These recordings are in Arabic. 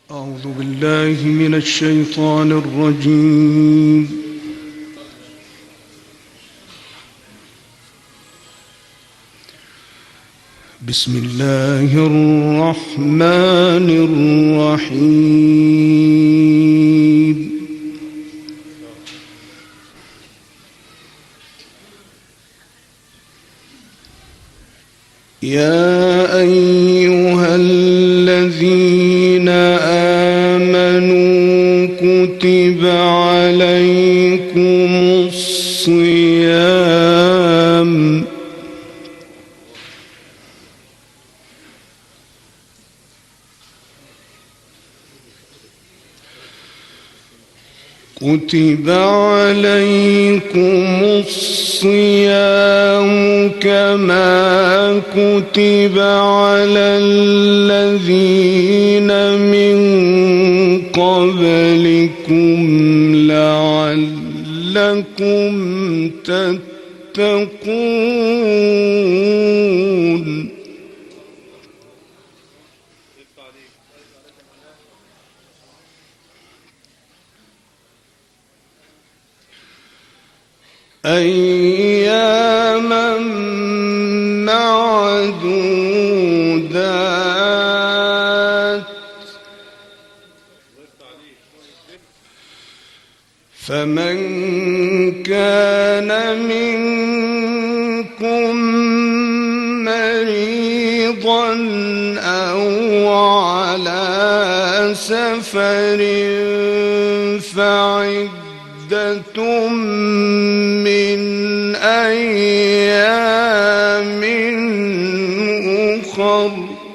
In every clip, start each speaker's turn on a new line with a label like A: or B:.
A: أعوذ بالله من الشيطان الرجيم. بسم الله الرحمن الرحيم. يا أيها الذين آمنوا كتب عليكم الصيام كما كتب على الذين من قبلكم لعلكم تتقون. أياما معدودات، فمن كان منكم مريضا أو على سفر فعدة من أيام أخر.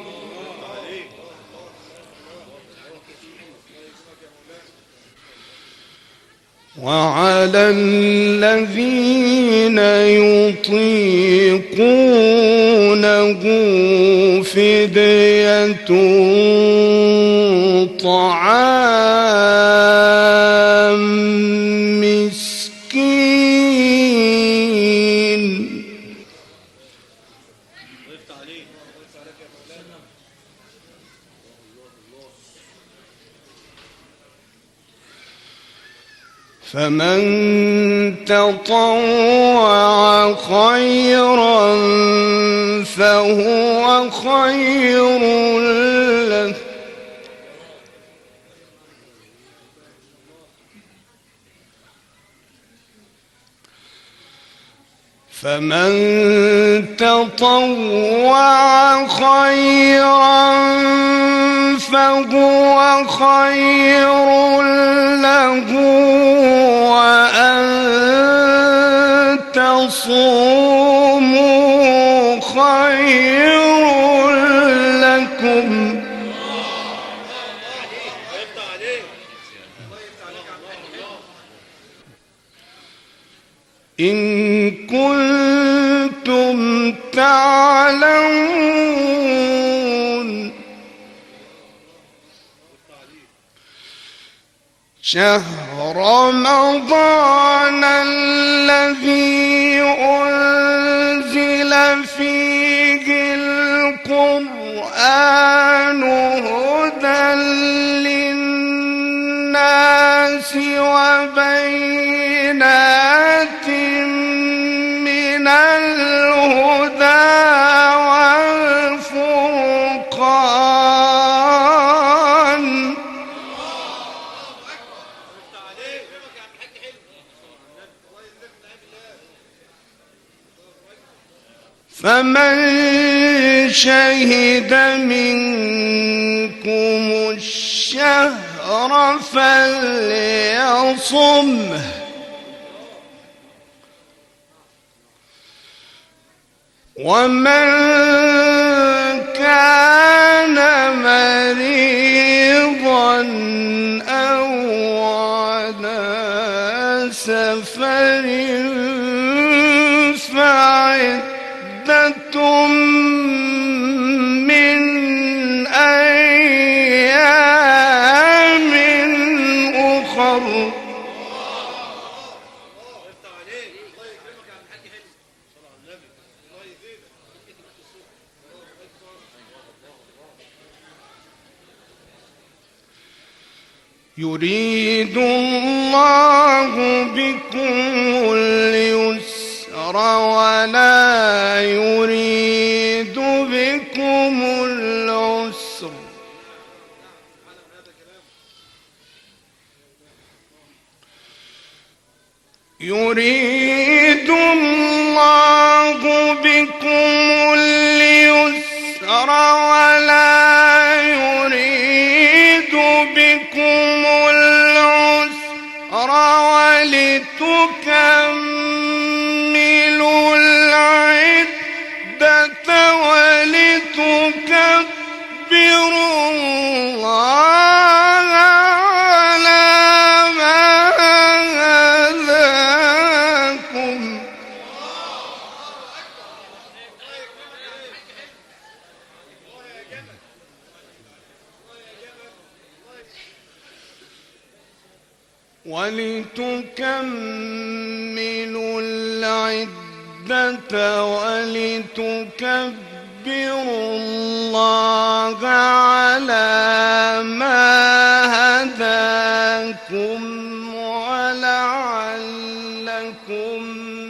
A: وعلى الذين يطيقونه فدية طعام مسكين. فمن تطوع خيرا فهو خير له، فمن تطوع خيرا فهو خير له، وأن تصوموا خير لكم. إن كنتم تعلمون. شهر رمضان الذي أنزل فيه القرآن هدى للناس وبينات من الهدى والفرقان. فمن شهد منكم الشهر فليصمه، ومن كان مريضا أو على سفر فعدة من أيام أخر. يريد الله بكم اليسر ولا يريد بكم العسر يريد الله بكم اليسر ولا يريد بكم العسر ولتكملوا العدة ولتكبروا الله على ما هداكم ولتكملوا العدة ولتكبروا الله على ما هداكم ولعلكم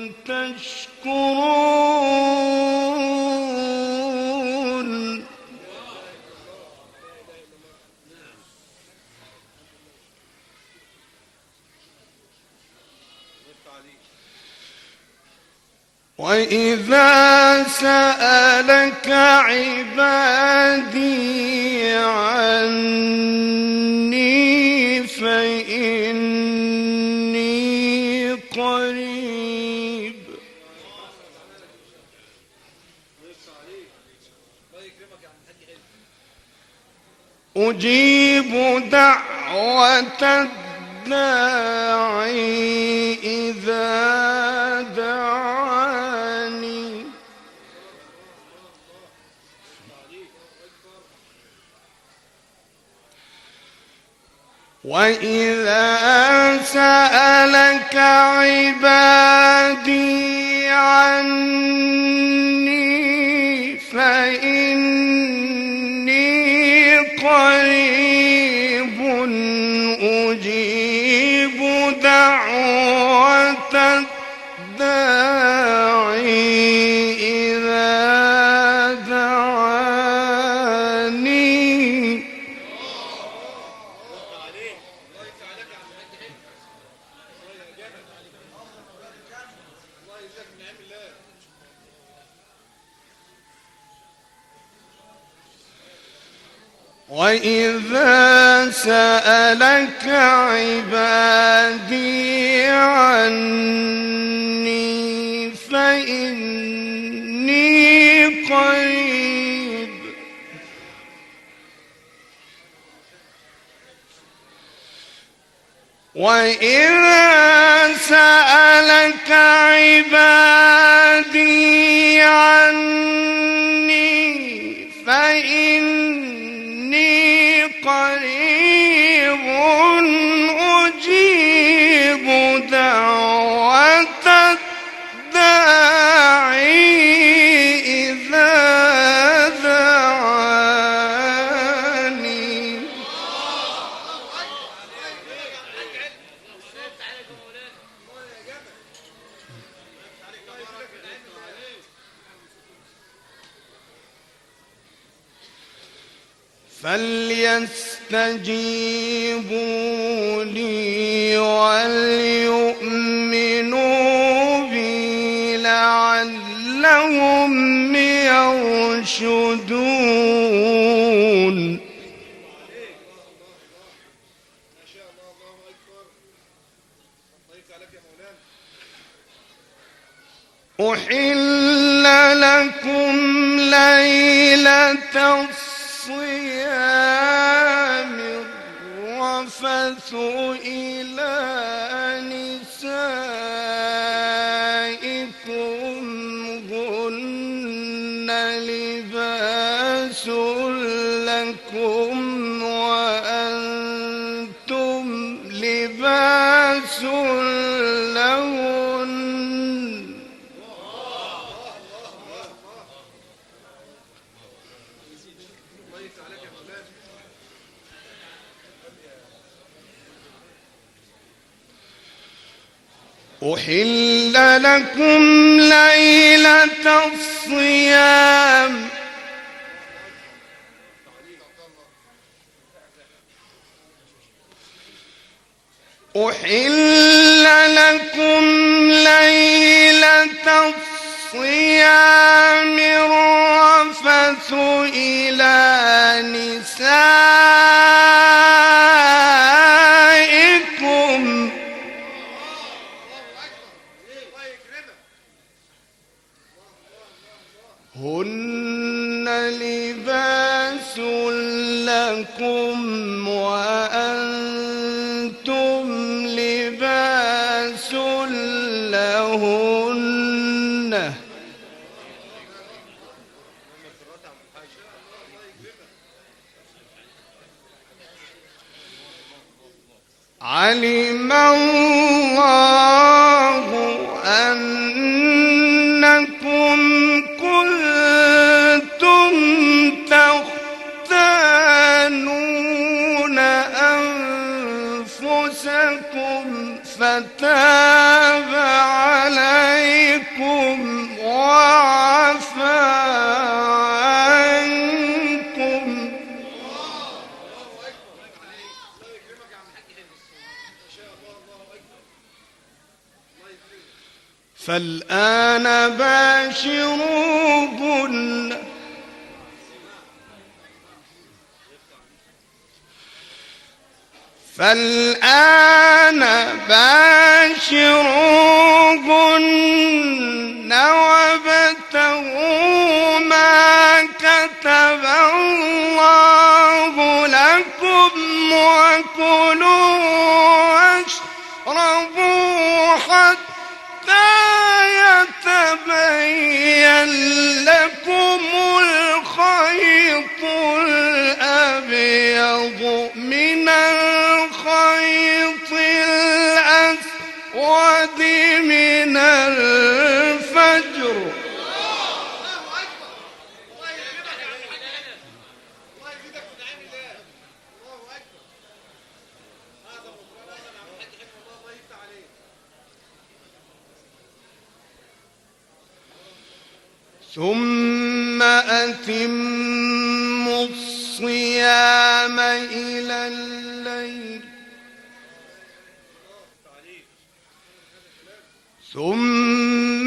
A: تشكرون وإذا سألك عبادي عني فإني قريب أجيب دعوة الداعي إذا دعاني وإذا سألك عبادي عني فإني قريب أجيب دعوة الداعي إذا دعاني وإذا سألك عبادي عني فإني قريب وإذا سألك عبادي عني فإني قريب أجيب دعوة الداعي إذا دعاني فليستجيبوا لي وليؤمنوا بي لعلهم يرشدون أحل لكم ليلة الصيام الرفث إلى نسائكم هن لباس لكم وأنتم لباس لهن أحل لكم ليلة الصيام أحل لكم ليلة الصيام الرفث إلى نسائكم هن لباس لكم وأنتم لباس لهن علم الله أنكم كنتم تختانون أنفسكم فتاب عليكم وعفى عنكم فالآن باشروهن وابتغوا ما كتب الله لكم وكلوا واشربوا حتى يتبين لكم الخيط الأبيض من الخيط الأسود من الفجر ثم أتموا الصيام إلى الليل ثم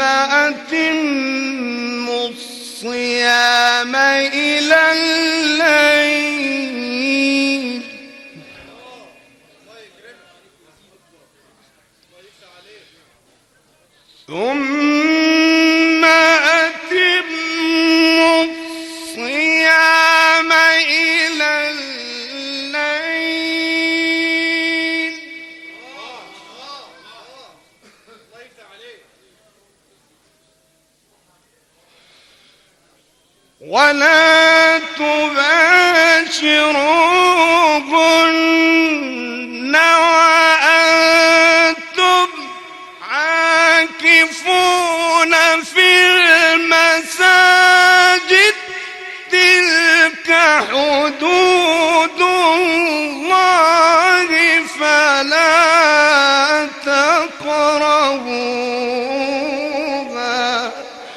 A: أتموا الصيام إلى الليل ثم أتموا الصيام إلى الليل ولا تباشروهن وأنتم عاكفون في المساجد تلك حدود الله فلا تقربوها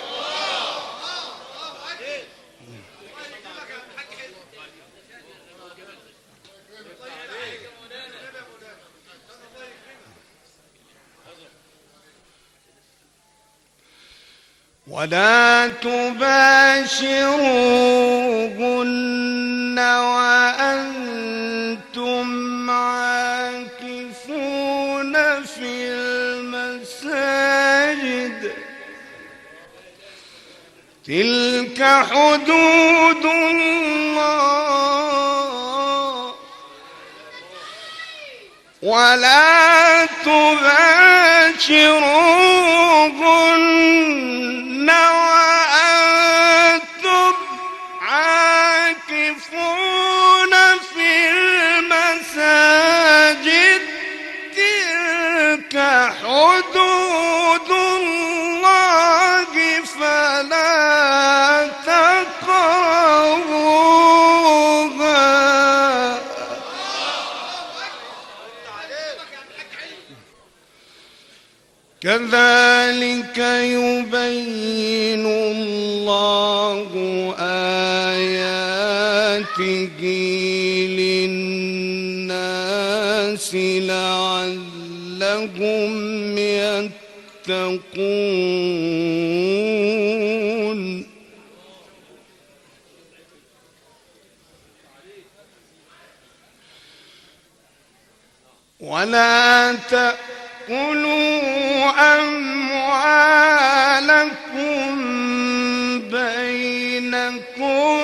A: ولا تباشروهن وأنتم عاكفون في المساجد تلك حدود الله ولا تباشروهن وأنتم عاكفون في المساجد تلك حدود الله فلا تقربوها كذلك يبين الله آياته للناس لعلهم يتقون. ولا تأكلوا أموالكم بينكم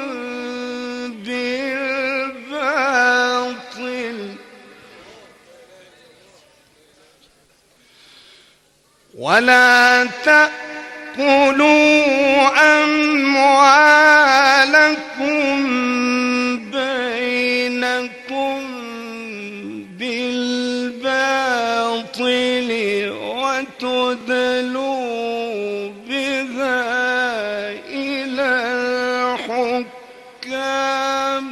A: بالباطل ولا تأكلوا أموالكم بينكم بالباطل وتدلوا بها إلى الحكام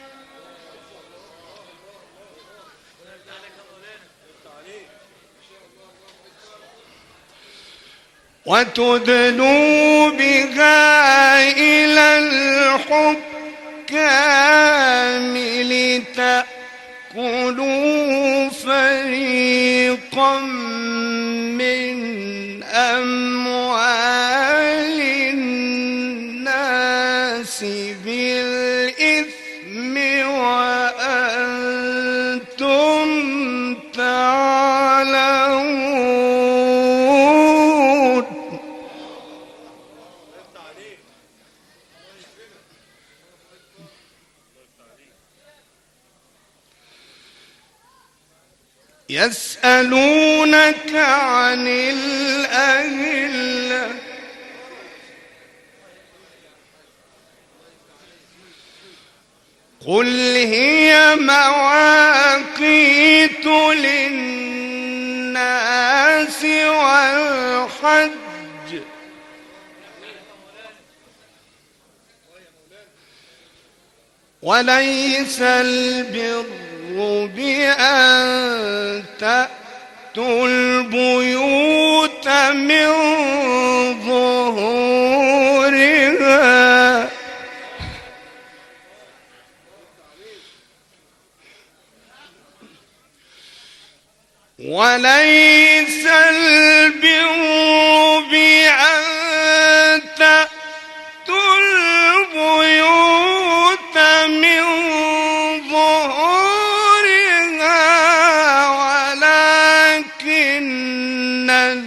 A: لتأكلوا فريقا من أموال الناس بالإثم وأنتم تعلمون. يسألونك عن الأهلة قل هي مواقيت للناس والحج وليس البر بأن تأتوا البيوت من ظهورها وليس البر بأن تأتوا البيوت من ظهورها ولكن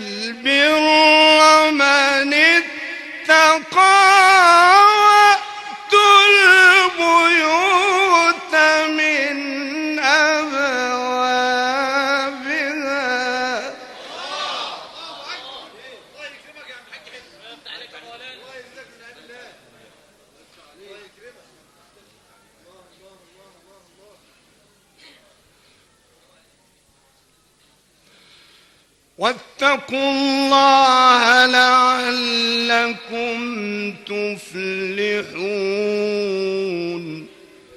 A: البر من اتقى وأتوا البيوت من أبوابها واتقوا الله لعلكم تفلحون.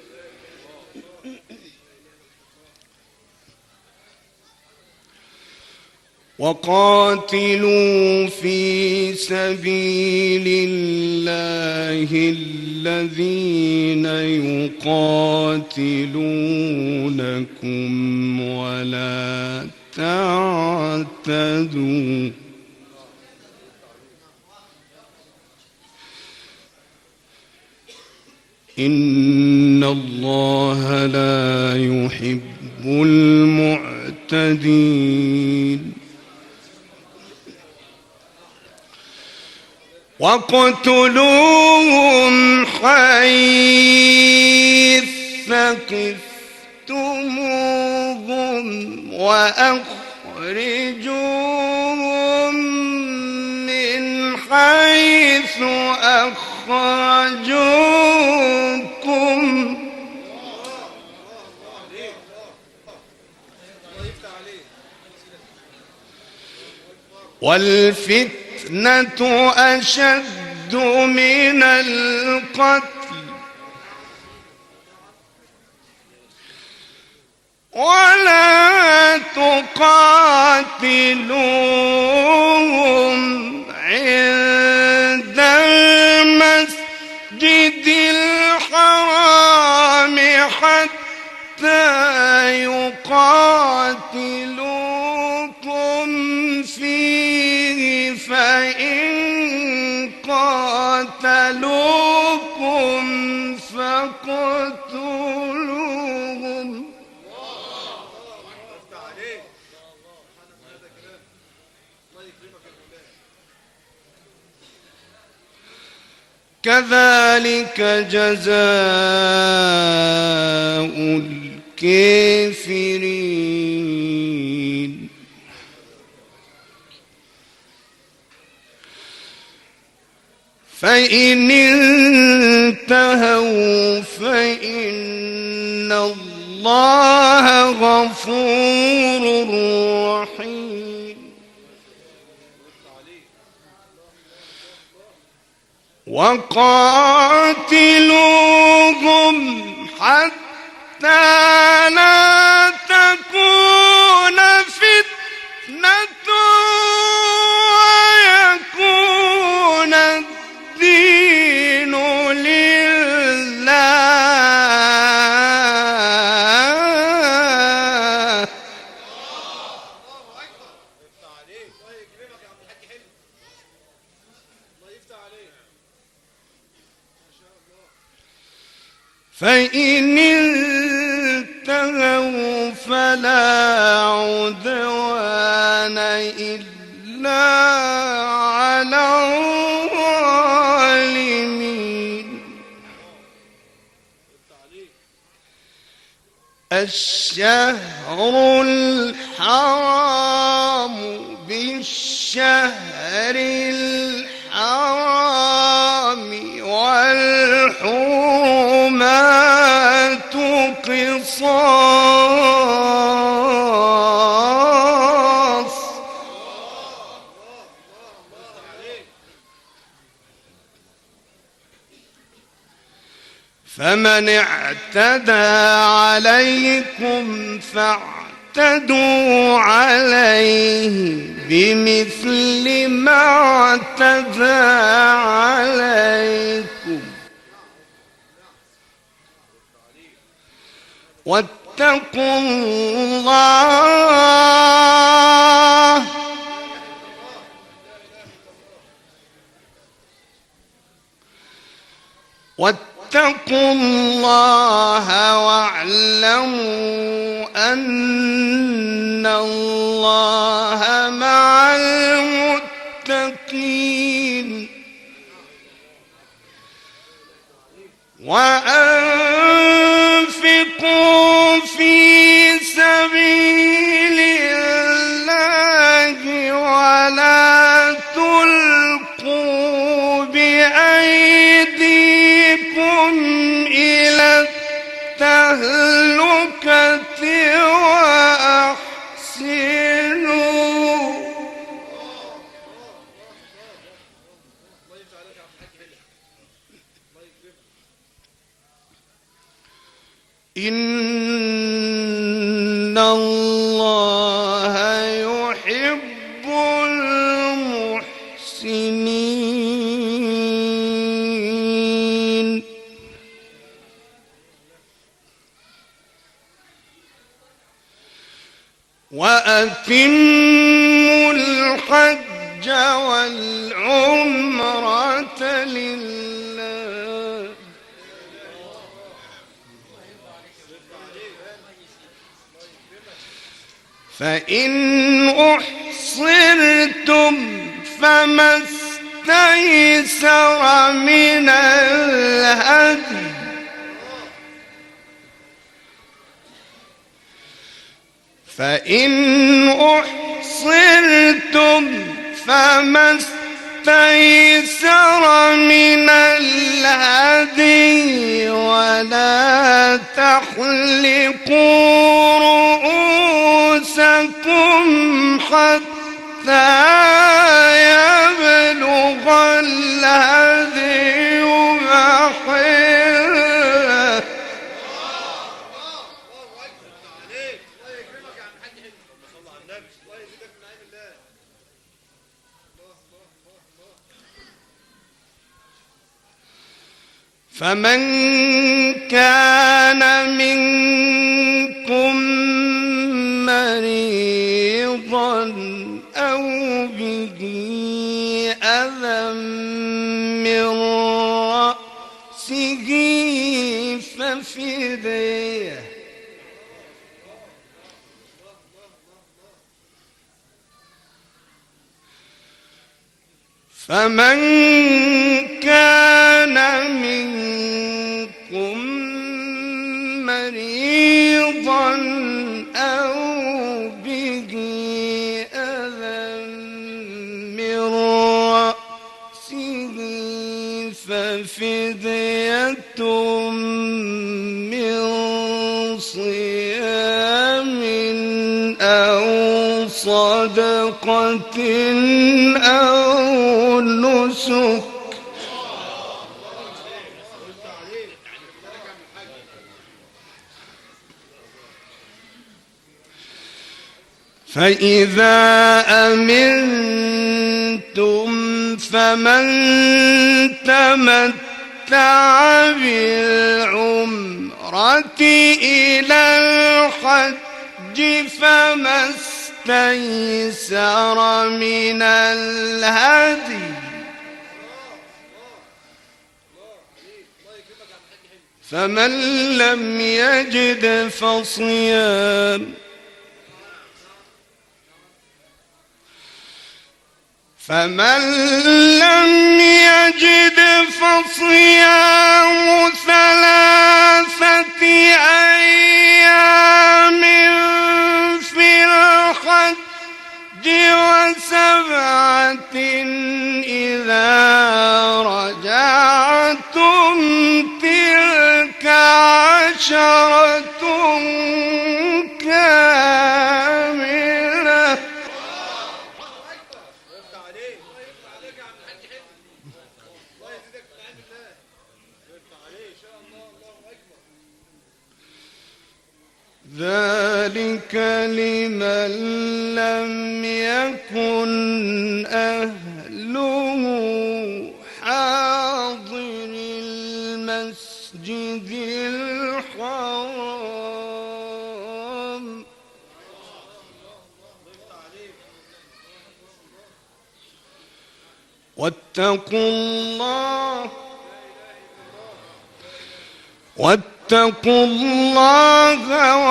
A: وقاتلوا في سبيل الله الذين يقاتلونكم ولا تعتدوا إن الله لا يحب المعتدين. واقتلوهم حيث ثقفتموهم وأخرجوهم من حيث أخرجوكم والفتنة أشد من القتل ولا تقاتلون قاتلوكم فاقتلوهم كذلك جزاء الكافرين فإن انتهوا فإن الله غفور رحيم وقاتلوهم حتى لا تكون فتنة ويكون الدين لله فإن انتهوا فلا عدوان إلا على الظالمين الشهر الحرام بالشهر الحرام والحرمات قصاص فمن اعتدى عليكم فاعتدوا عليه بمثل ما اعتدى عليكم واتقوا الله واتقوا الله واعلموا أن الله مع المتقين وأنفقوا في سبيل الله ولا تلقوا بأيديكم إلى التهلكة وأحسنوا إن الله يحب المحسنين وأتموا الحج والعمرة لله فإن أحصرتم فما استيسر من الهدي فإن أحصرتم فما استيسر من الهدي ولا تحلقوا رؤوسكم حتى يبلغ الهدي محله فمن كان منكم مريضا أو به أذى من فمن كان منكم مريضا أو به أذى من رأسه ففدية من صيام أو صدقة أو نسك فإذا أمنتم فمن تمتع بالعمرة إلى الحج فما استيسر من الهدي فمن لم يجد فصيام ثلاثة أيام في الحج وسبعة إذا رجعتم تلك عشرة كاملة ذلك لمن لم يكن أهله حاضر المسجد الحرام واتقوا الله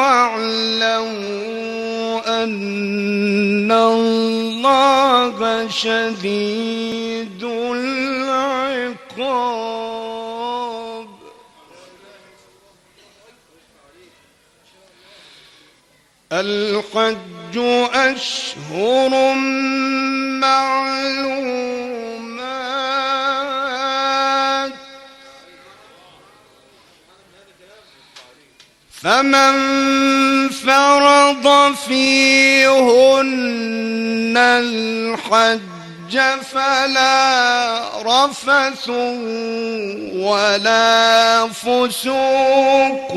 A: واعلموا أن الله شديد العقاب الحج أشهر معلومات فمن فرض فيهن الحج فلا رفث ولا فسوق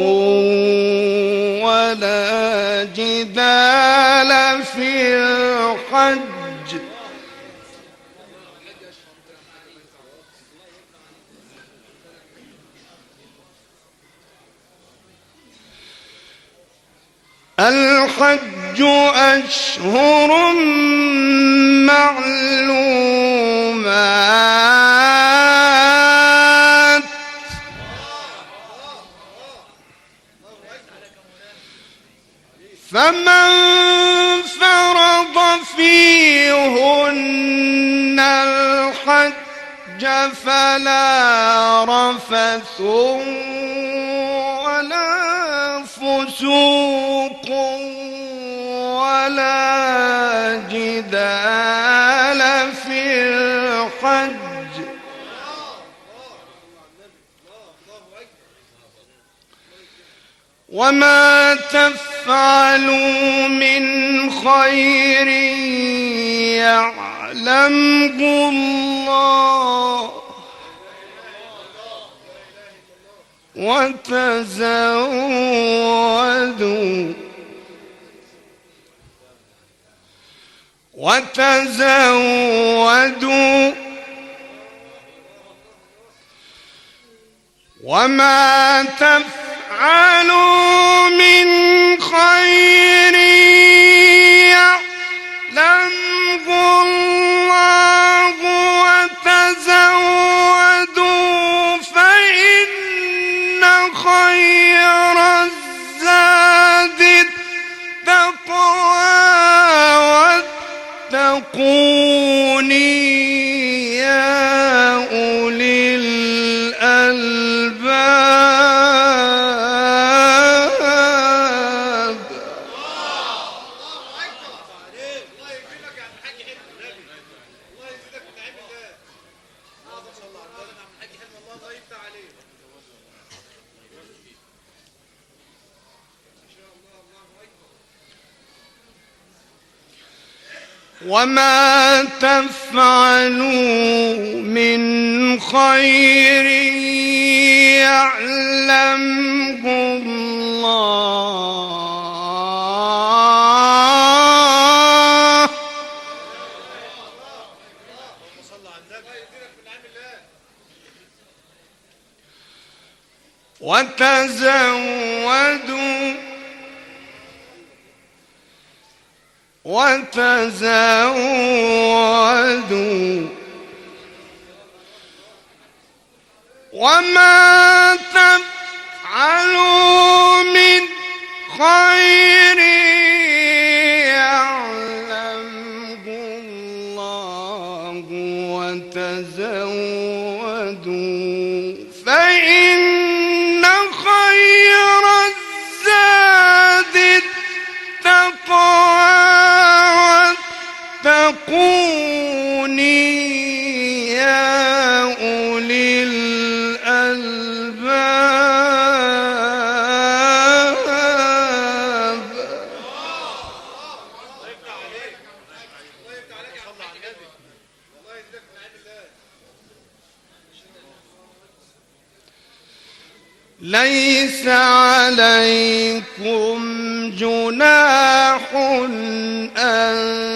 A: ولا جدال في الحج الحج أشهر معلومات فمن فرض فيهن الحج فلا رفث ولا فسوق ولا جدال في الحج وما تفعلوا من خير يعلمه الله وتزودوا وما تفعلوا من خير يعلمه الله وتزودوا فإن خير الزاد التقوى واتقوني يا وما تفعلوا من خير يعلمه الله وتزودوا وما تفعلوا من خير يعلمه الله وتزودوا فإن خير الزاد التقوى واتقوني يا أولي الألباب. ليس عليكم جناح أن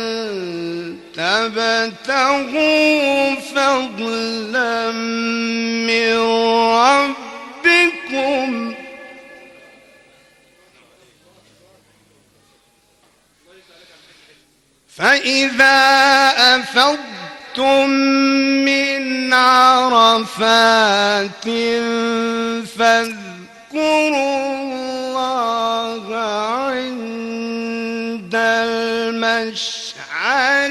A: تبتغوا فضلا من ربكم فإذا أفضتم من عرفات فاذكروا الله عند المشعر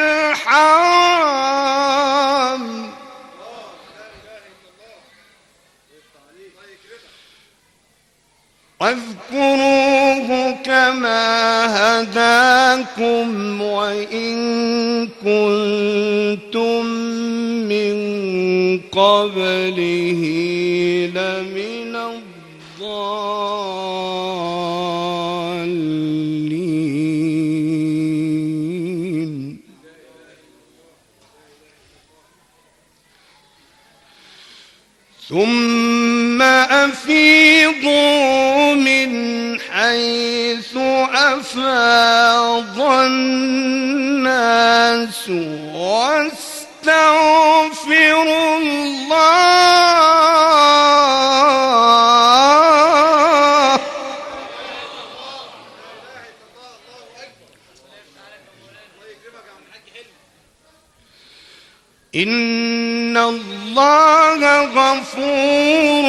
A: الحرام واذكروه كما هداكم وإن كنتم من قبله لمن الضالين. ثم أفيضوا من حيث أفاض الناس واستغفروا الله إن الله غفور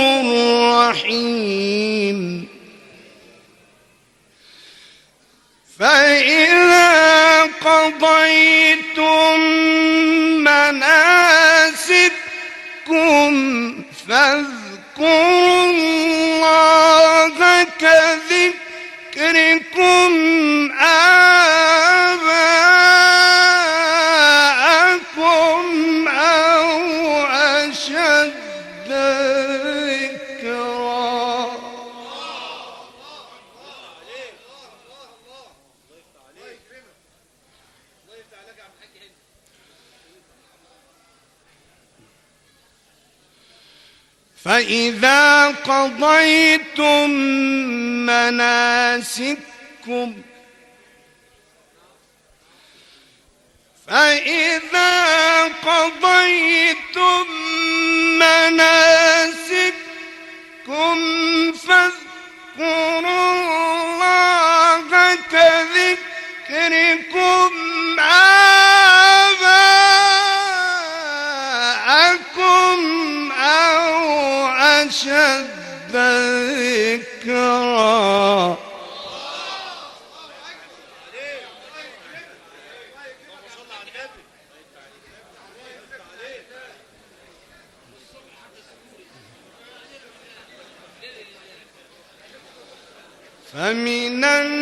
A: رحيم. فإذا قضيتم مناسككم فاذكروا الله كذكركم آباءكم أو أشد ذكرا. فإذا قضيتم مناسككم فاذكروا الله كذكركم آباءكم أو أشد ذكرا. فمن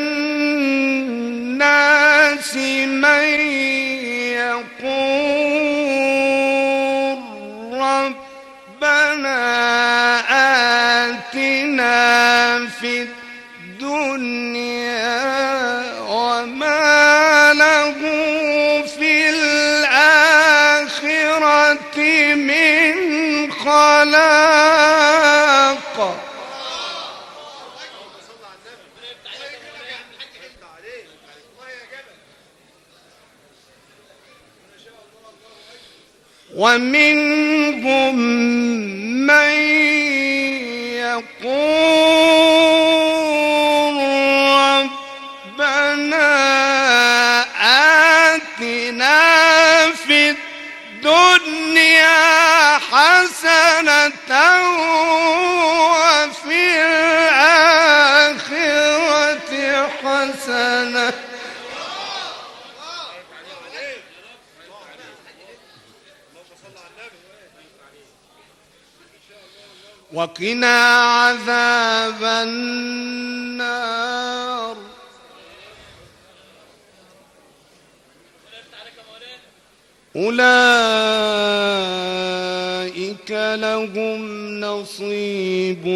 A: الناس من يقول ربنا آتنا في الدنيا وما له ومنهم من يقول ربنا آتنا في الدنيا حسنة وفي الآخرة حسنة وقنا عذاب النار. أولئك لهم نصيب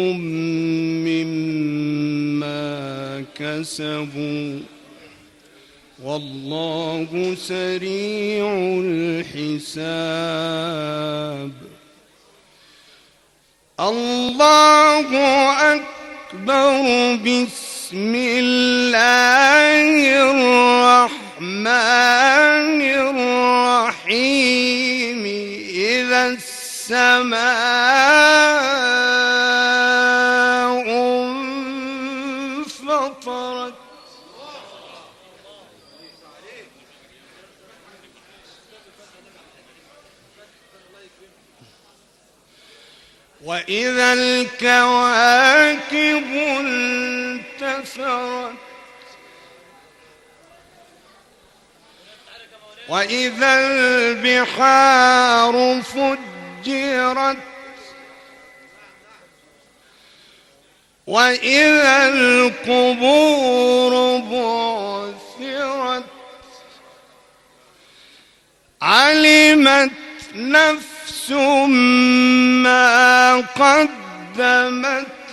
A: مما كسبوا والله سريع الحساب. الله أكبر. بسم الله الرحمن الرحيم. إذا السماء انفطرت وإذا الكواكب انتثرت وإذا البحار فجرت وإذا القبور بعثرت علمت نفس ما قدمت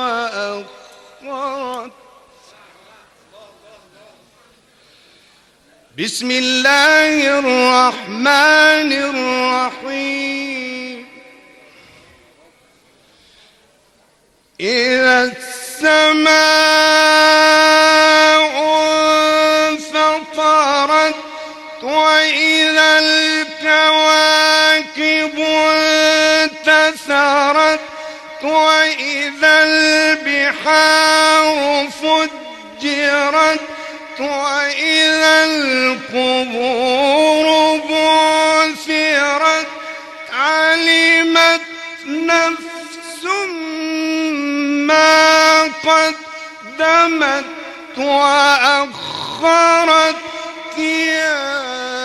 A: وأخرت. بسم الله الرحمن الرحيم. إذا السماء انفطرت وإذا الكواكب انتثرت وإذا البحار فجرت وإذا القبور بعثرت علمت نفس ما قدمت وأخرت. يا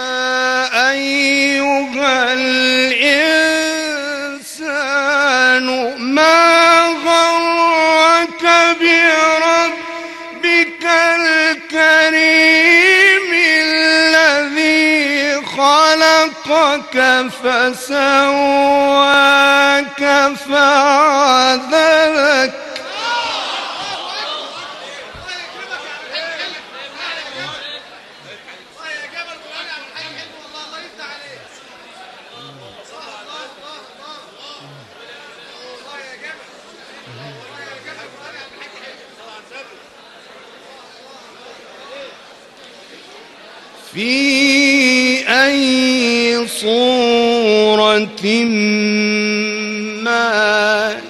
A: أيها الإنسان ما غرك بربك الكريم الذي خلقك فسواك فعدلك في أي صورة ما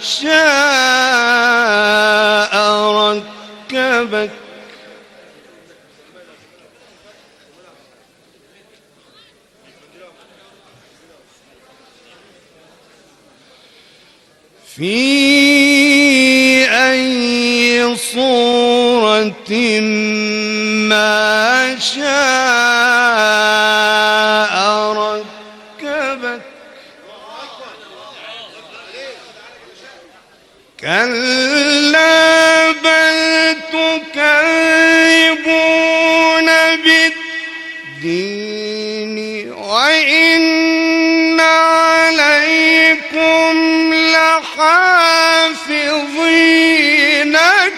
A: شاء ركبك. في أي صورة ما شاء ركبك. كلا بل تكذبون بالدين وإن عليكم لحافظين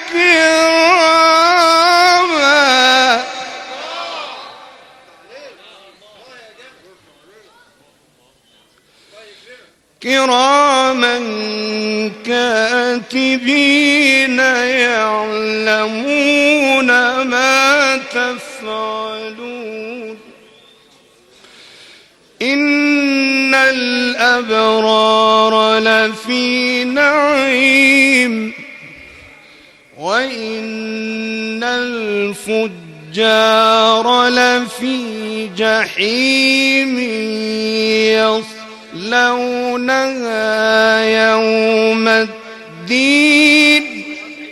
A: كراما كاتبين يعلمون ما تفعلون. إن الأبرار لفي نعيم وإن الفجار لفي جحيم يصلونها يوم الدين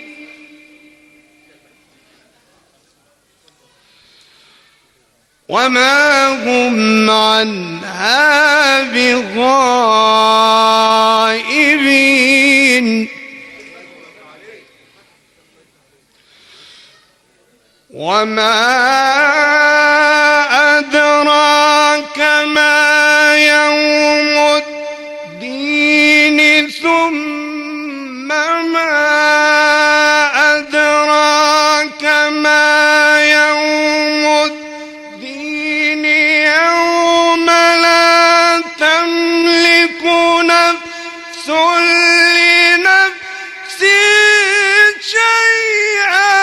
A: وما هم عنها بغائبين وما أدراك ما يوم الدين ثم ما أدراك ما يوم الدين يوم لا تملك نفس لنفس شيئا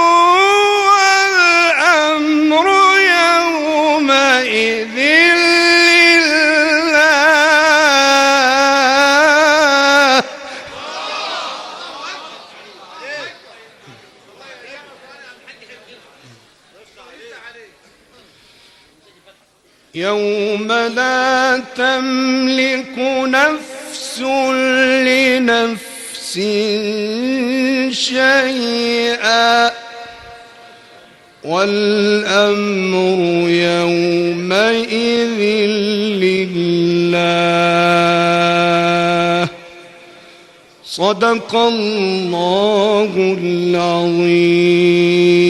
A: والأمر يومئذ لله يوم لا تملك نفس لنفس شيئا والأمر يومئذ لله صدق الله العظيم.